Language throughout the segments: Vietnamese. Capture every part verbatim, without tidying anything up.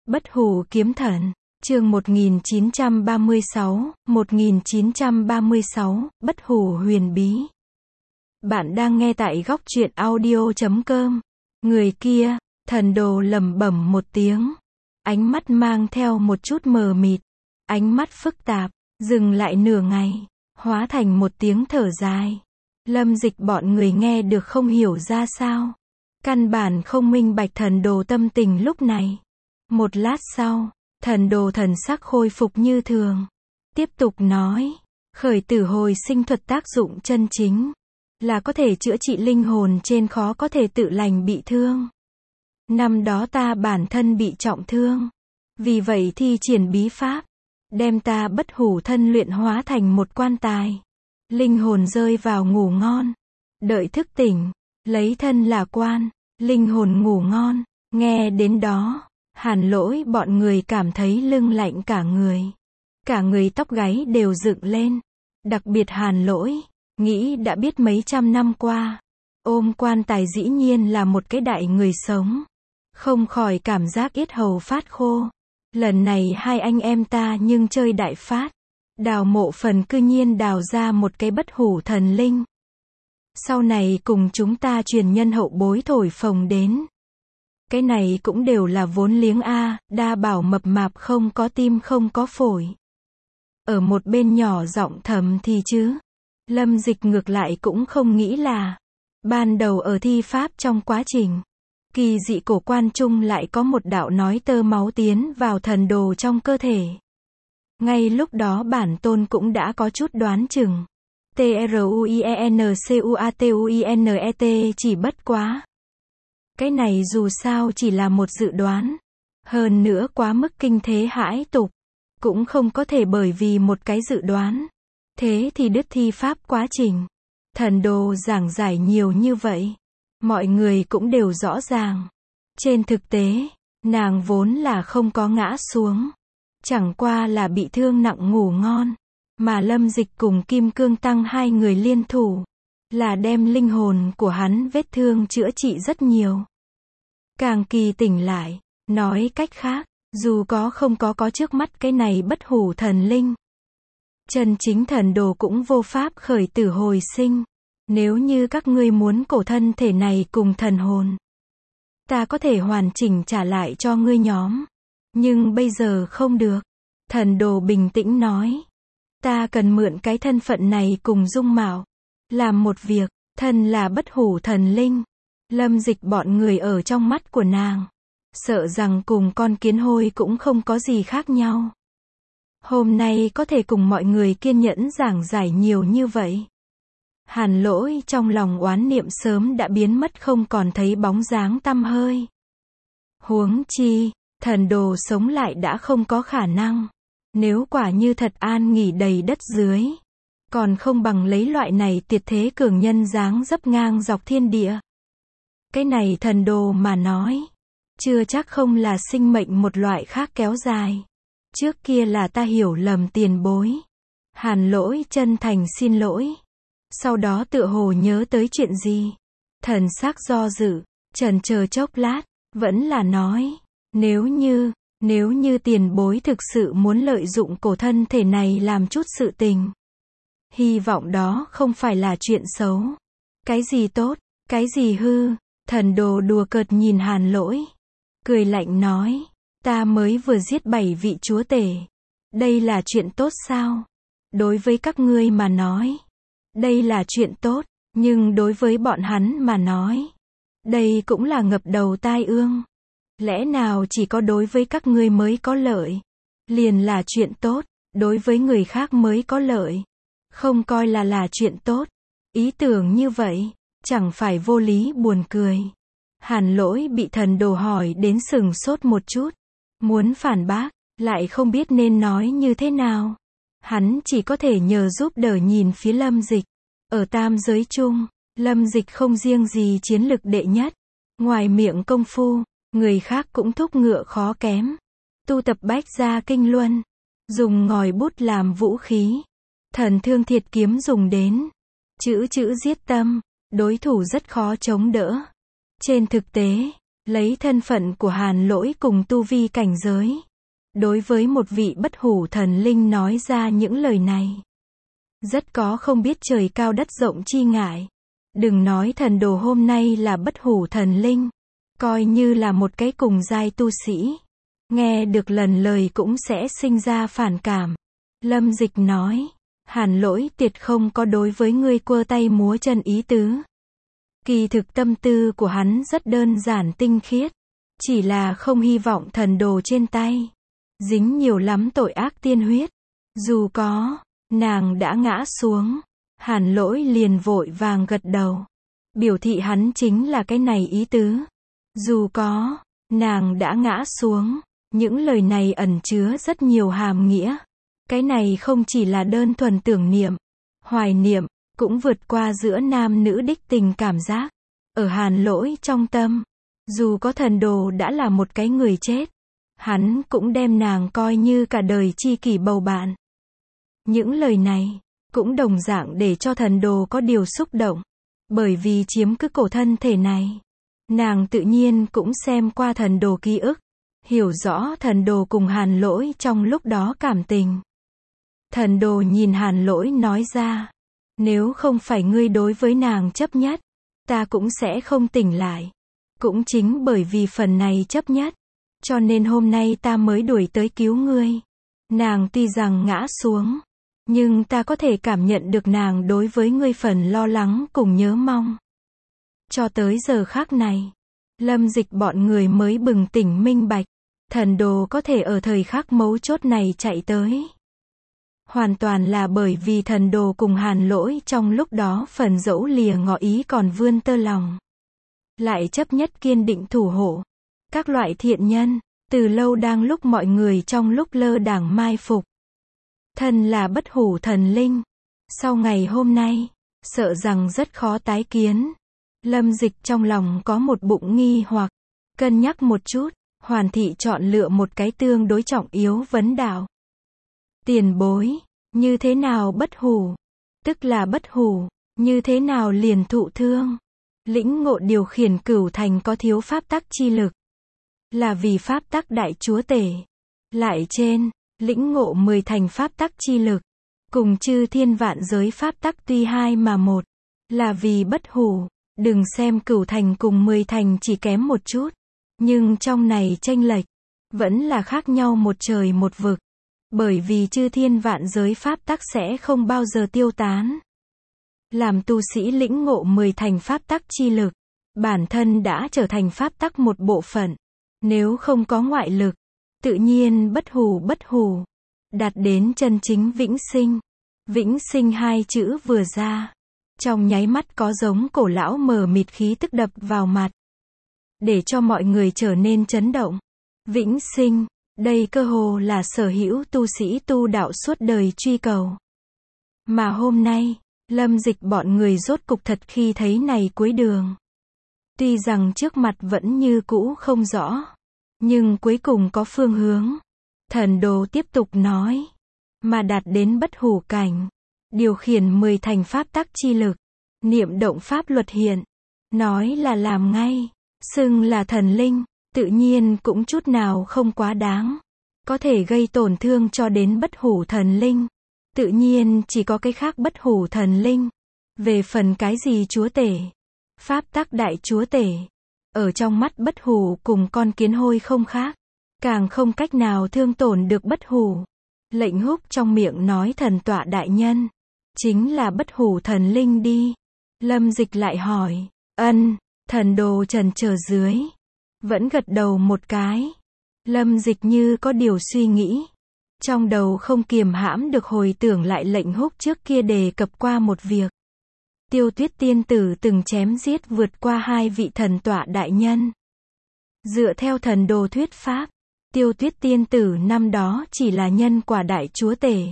Bất hủ kiếm thần, chương một nghìn chín trăm ba mươi sáu, một nghìn chín trăm ba mươi sáu, Bất hủ huyền bí. Bạn đang nghe tại góc truyện audio chấm com. Người kia, thần đồ lẩm bẩm một tiếng. Ánh mắt mang theo một chút mờ mịt. Ánh mắt phức tạp, dừng lại nửa ngày, hóa thành một tiếng thở dài. Lâm Dịch bọn người nghe được không hiểu ra sao. Căn bản không minh bạch thần đồ tâm tình lúc này. Một lát sau, thần đồ thần sắc khôi phục như thường. Tiếp tục nói, khởi tử hồi sinh thuật tác dụng chân chính là có thể chữa trị linh hồn trên khó có thể tự lành bị thương. Năm đó ta bản thân bị trọng thương, vì vậy thi triển bí pháp, đem ta bất hủ thân luyện hóa thành một quan tài. Linh hồn rơi vào ngủ ngon, đợi thức tỉnh, lấy thân là quan, linh hồn ngủ ngon. Nghe đến đó, Hàn Lỗi bọn người cảm thấy lưng lạnh cả người. Cả người tóc gáy đều dựng lên. Đặc biệt Hàn Lỗi, nghĩ đã biết mấy trăm năm qua, ôm quan tài dĩ nhiên là một cái đại người sống. Không khỏi cảm giác yết hầu phát khô. Lần này hai anh em ta nhưng chơi đại phát. Đào mộ phần cư nhiên đào ra một cái bất hủ thần linh. Sau này cùng chúng ta truyền nhân hậu bối thổi phồng đến. Cái này cũng đều là vốn liếng a, đa bảo mập mạp không có tim không có phổi. Ở một bên nhỏ giọng thầm thì chứ. Lâm Dịch ngược lại cũng không nghĩ là, ban đầu ở thi pháp trong quá trình, kỳ dị cổ quan trung lại có một đạo nói tơ máu tiến vào thần đồ trong cơ thể. Ngay lúc đó bản tôn cũng đã có chút đoán chừng. T R U I E N C U A T U I N E T chỉ bất quá. Cái này dù sao chỉ là một dự đoán. Hơn nữa quá mức kinh thế hãi tục. Cũng không có thể bởi vì một cái dự đoán. Thế thì đứt thi pháp quá trình. Thần đồ giảng giải nhiều như vậy. Mọi người cũng đều rõ ràng. Trên thực tế, nàng vốn là không có ngã xuống. Chẳng qua là bị thương nặng ngủ ngon. Mà Lâm Dịch cùng Kim Cương Tăng hai người liên thủ. Là đem linh hồn của hắn vết thương chữa trị rất nhiều. Càng kỳ tỉnh lại. Nói cách khác, dù có không có có trước mắt cái này bất hủ thần linh. Chân chính thần đồ cũng vô pháp khởi tử hồi sinh. Nếu như các ngươi muốn cổ thân thể này cùng thần hồn, ta có thể hoàn chỉnh trả lại cho ngươi nhóm. Nhưng bây giờ không được. Thần đồ bình tĩnh nói. Ta cần mượn cái thân phận này cùng dung mạo. Làm một việc, thân là bất hủ thần linh. Lâm Dịch bọn người ở trong mắt của nàng. Sợ rằng cùng con kiến hôi cũng không có gì khác nhau. Hôm nay có thể cùng mọi người kiên nhẫn giảng giải nhiều như vậy. Hàn Lỗi trong lòng oán niệm sớm đã biến mất không còn thấy bóng dáng tăm hơi. Huống chi, thần đồ sống lại đã không có khả năng. Nếu quả như thật an nghỉ đầy đất dưới, còn không bằng lấy loại này tuyệt thế cường nhân dáng dấp ngang dọc thiên địa. Cái này thần đồ mà nói, chưa chắc không là sinh mệnh một loại khác kéo dài. Trước kia là ta hiểu lầm tiền bối. Hàn Lỗi chân thành xin lỗi. Sau đó tựa hồ nhớ tới chuyện gì. Thần sắc do dự, chần chờ chốc lát, vẫn là nói, nếu như, nếu như tiền bối thực sự muốn lợi dụng cổ thân thể này làm chút sự tình. Hy vọng đó không phải là chuyện xấu. Cái gì tốt, cái gì hư, thần đồ đùa cợt nhìn Hàn Lỗi. Cười lạnh nói, ta mới vừa giết bảy vị chúa tể. Đây là chuyện tốt sao? Đối với các ngươi mà nói, đây là chuyện tốt, nhưng đối với bọn hắn mà nói, đây cũng là ngập đầu tai ương. Lẽ nào chỉ có đối với các ngươi mới có lợi? Liền là chuyện tốt, đối với người khác mới có lợi. Không coi là là chuyện tốt. Ý tưởng như vậy, chẳng phải vô lý buồn cười. Hàn Lỗi bị thần đồ hỏi đến sừng sốt một chút. Muốn phản bác, lại không biết nên nói như thế nào. Hắn chỉ có thể nhờ giúp đỡ nhìn phía Lâm Dịch. Ở tam giới chung, Lâm Dịch không riêng gì chiến lực đệ nhất. Ngoài miệng công phu, người khác cũng thúc ngựa khó kém. Tu tập bách gia kinh luân. Dùng ngòi bút làm vũ khí. Thần thương thiệt kiếm dùng đến. Chữ chữ giết tâm. Đối thủ rất khó chống đỡ. Trên thực tế, Lấy thân phận của Hàn Lỗi cùng tu vi cảnh giới, đối với một vị bất hủ thần linh nói ra những lời này, rất có không biết trời cao đất rộng chi ngại. Đừng nói thần đồ hôm nay là bất hủ thần linh, coi như là một cái cùng giai tu sĩ, nghe được lần lời cũng sẽ sinh ra phản cảm. Lâm Dịch nói, Hàn Lỗi tuyệt không có đối với ngươi quơ tay múa chân ý tứ. Kỳ thực tâm tư của hắn rất đơn giản tinh khiết, chỉ là không hy vọng thần đồ trên tay dính nhiều lắm tội ác tiên huyết. Dù có, nàng đã ngã xuống. Hàn Lỗi liền vội vàng gật đầu, biểu thị hắn chính là cái này ý tứ. Dù có, nàng đã ngã xuống, những lời này ẩn chứa rất nhiều hàm nghĩa. Cái này không chỉ là đơn thuần tưởng niệm, hoài niệm, cũng vượt qua giữa nam nữ đích tình cảm giác. Ở Hàn Lỗi trong tâm, dù có thần đồ đã là một cái người chết, hắn cũng đem nàng coi như cả đời tri kỷ bầu bạn. Những lời này cũng đồng dạng để cho thần đồ có điều xúc động, bởi vì chiếm cứ cổ thân thể này, nàng tự nhiên cũng xem qua thần đồ ký ức, hiểu rõ thần đồ cùng Hàn Lỗi trong lúc đó cảm tình. Thần đồ nhìn Hàn Lỗi nói ra, nếu không phải ngươi đối với nàng chấp nhất, ta cũng sẽ không tỉnh lại. Cũng chính bởi vì phần này chấp nhất, cho nên hôm nay ta mới đuổi tới cứu ngươi. Nàng tuy rằng ngã xuống, nhưng ta có thể cảm nhận được nàng đối với ngươi phần lo lắng cùng nhớ mong. Cho tới giờ khắc này, Lâm Dịch bọn người mới bừng tỉnh minh bạch, thần đồ có thể ở thời khắc mấu chốt này chạy tới, hoàn toàn là bởi vì thần đồ cùng Hàn Lỗi trong lúc đó phần dẫu lìa ngỏ ý còn vươn tơ lòng, lại chấp nhất kiên định thủ hộ. Các loại thiện nhân, từ lâu đang lúc mọi người trong lúc lơ đãng mai phục. Thân là bất hủ thần linh, sau ngày hôm nay, sợ rằng rất khó tái kiến. Lâm Dịch trong lòng có một bụng nghi hoặc, cân nhắc một chút, Hoàn Thị chọn lựa một cái tương đối trọng yếu vấn đạo. Tiền bối, như thế nào bất hủ? Tức là bất hủ, như thế nào liền thụ thương? Lĩnh ngộ điều khiển cửu thành có thiếu pháp tắc chi lực, là vì pháp tắc đại chúa tể. Lại trên, lĩnh ngộ mười thành pháp tắc chi lực, cùng chư thiên vạn giới pháp tắc tuy hai mà một, là vì bất hủ. Đừng xem cửu thành cùng mười thành chỉ kém một chút, nhưng trong này chênh lệch, vẫn là khác nhau một trời một vực. Bởi vì chư thiên vạn giới pháp tắc sẽ không bao giờ tiêu tán. Làm tu sĩ lĩnh ngộ mười thành pháp tắc chi lực, bản thân đã trở thành pháp tắc một bộ phận. Nếu không có ngoại lực, tự nhiên bất hủ bất hủ, đạt đến chân chính vĩnh sinh. Vĩnh sinh hai chữ vừa ra, trong nháy mắt có giống cổ lão mờ mịt khí tức đập vào mặt, để cho mọi người trở nên chấn động. Vĩnh sinh, đây cơ hồ là sở hữu tu sĩ tu đạo suốt đời truy cầu. Mà hôm nay, Lâm Dịch bọn người rốt cục thật khi thấy này cuối đường. Tuy rằng trước mặt vẫn như cũ không rõ, nhưng cuối cùng có phương hướng. Thần đồ tiếp tục nói, mà đạt đến bất hủ cảnh, điều khiển mười thành pháp tắc chi lực, niệm động pháp luật hiện, nói là làm ngay, xưng là thần linh, tự nhiên cũng chút nào không quá đáng. Có thể gây tổn thương cho đến bất hủ thần linh, tự nhiên chỉ có cái khác bất hủ thần linh. Về phần cái gì chúa tể, pháp tắc đại chúa tể, ở trong mắt bất hủ cùng con kiến hôi không khác, càng không cách nào thương tổn được bất hủ. Lệnh Húc trong miệng nói thần tọa đại nhân, chính là bất hủ thần linh đi. Lâm Dịch lại hỏi, ân, thần đồ trần chờ dưới, vẫn gật đầu một cái. Lâm Dịch như có điều suy nghĩ, trong đầu không kiềm hãm được hồi tưởng lại Lệnh Húc trước kia đề cập qua một việc. Tiêu Tuyết tiên tử từng chém giết vượt qua hai vị thần tọa đại nhân. Dựa theo thần đồ thuyết pháp, Tiêu Tuyết tiên tử năm đó chỉ là nhân quả đại chúa tể,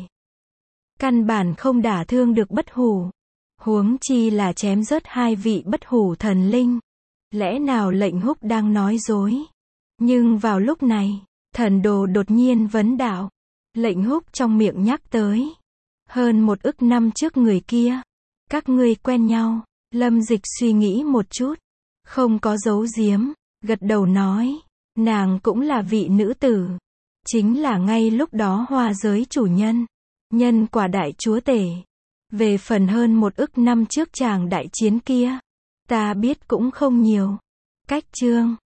căn bản không đả thương được bất hủ, huống chi là chém rớt hai vị bất hủ thần linh. Lẽ nào Lệnh Húc đang nói dối? Nhưng vào lúc này, thần đồ đột nhiên vấn đạo. Lệnh Húc trong miệng nhắc tới, hơn một ức năm trước người kia, các ngươi quen nhau. Lâm Dịch suy nghĩ một chút, không có giấu giếm, gật đầu nói, nàng cũng là vị nữ tử. Chính là ngay lúc đó hoa giới chủ nhân, nhân quả đại chúa tể. Về phần hơn một ức năm trước chàng đại chiến kia, ta biết cũng không nhiều. Cách chương